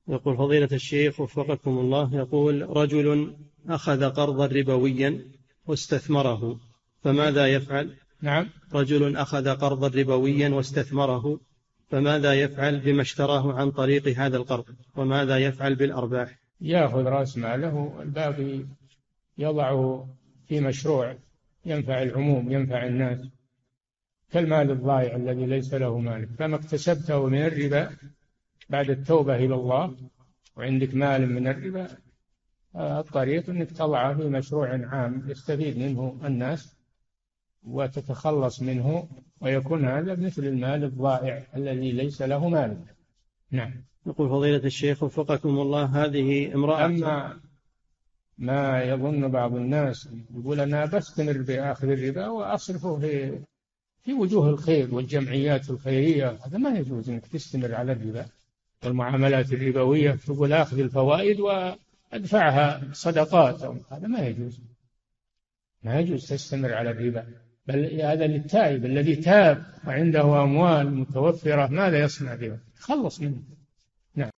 يقول فضيلة الشيخ وفقكم الله، يقول رجل أخذ قرضا ربويا واستثمره فماذا يفعل؟ نعم. رجل أخذ قرضا ربويا واستثمره فماذا يفعل بما اشتراه عن طريق هذا القرض، وماذا يفعل بالأرباح؟ يأخذ رأس ماله والباقي يضعه في مشروع ينفع العموم، ينفع الناس، كالمال الضائع الذي ليس له مالك. فما اكتسبته من الربا بعد التوبة إلى الله وعندك مال من الربا، الطريق أنك تضعه في مشروع عام يستفيد منه الناس وتتخلص منه، ويكون هذا مثل المال الضائع الذي ليس له مال. نعم. يقول فضيلة الشيخ وفقكم الله، هذه امرأة. أما ما يظن بعض الناس يقول أنا بستمر بأخذ الربا وأصرفه في وجوه الخير والجمعيات الخيرية، هذا ما يجوز أنك تستمر على الربا والمعاملات الربوية، تقول أخذ الفوائد وأدفعها صدقات، هذا ما يجوز. ما يجوز تستمر على الربا، بل هذا للتائب الذي تاب وعنده أموال متوفرة ماذا يصنع بها؟ تخلص منه.